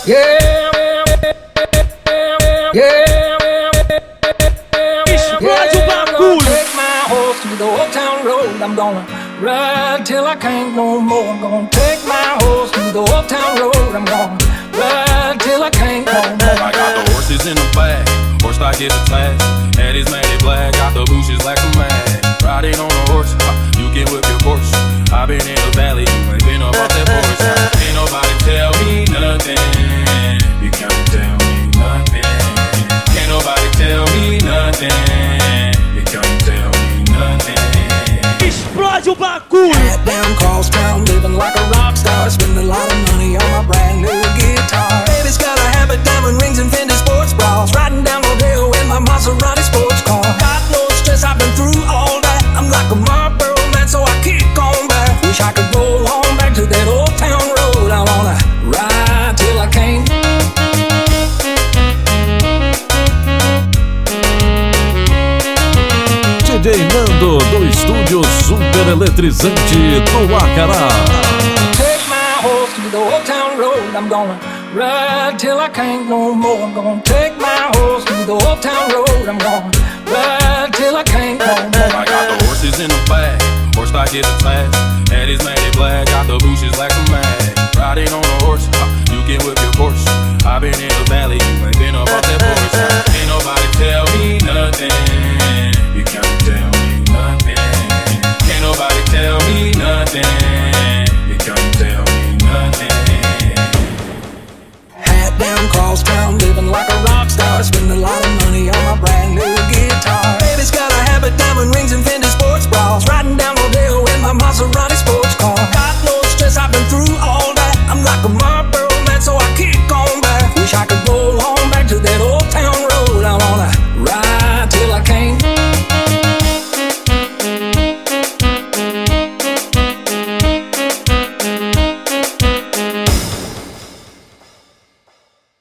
Yeah, yeah. Explode o bagulho. Take my horse to the old town road. I'm gonna ride till I can't no more. I'm gonna take my horse to the old town road. I'm gonna ride till I can't no more. I got the horses in the back, horse stock is attached. Head is matted black, got the bushes like a mag. Riding on a horse, you can whip your Porsche. I've been in the valley, you ain't been up off that porch. Ain't nobody tell me nothing. You can't tell me nothing. Can't nobody tell me nothing. You can't tell me nothing. Explode o bagulho. Hat down cross town, living like a rock star. Spending a lot of money on my brand new guitar. Baby's got a habit, diamond rings and Fendi sports bras. Riding down Rodeo in my Maserati sports car. Got no stress, I've been through all that. I'm like a Marlboro man, so I kick on back. Wish I could roll on back to that old town road. I wanna ride till I can't. DJ Nando do estúdio super eletrizante do Acará. Take my horse to the old town road. I'm gonna ride till I can't no more. I'm gonna take my horse to the old town road. I'm gonna ride till I can't no more. I got the horses in the back, horse stock is attached. Head is matted black, got the bushes like a mag. Riding on a horse, you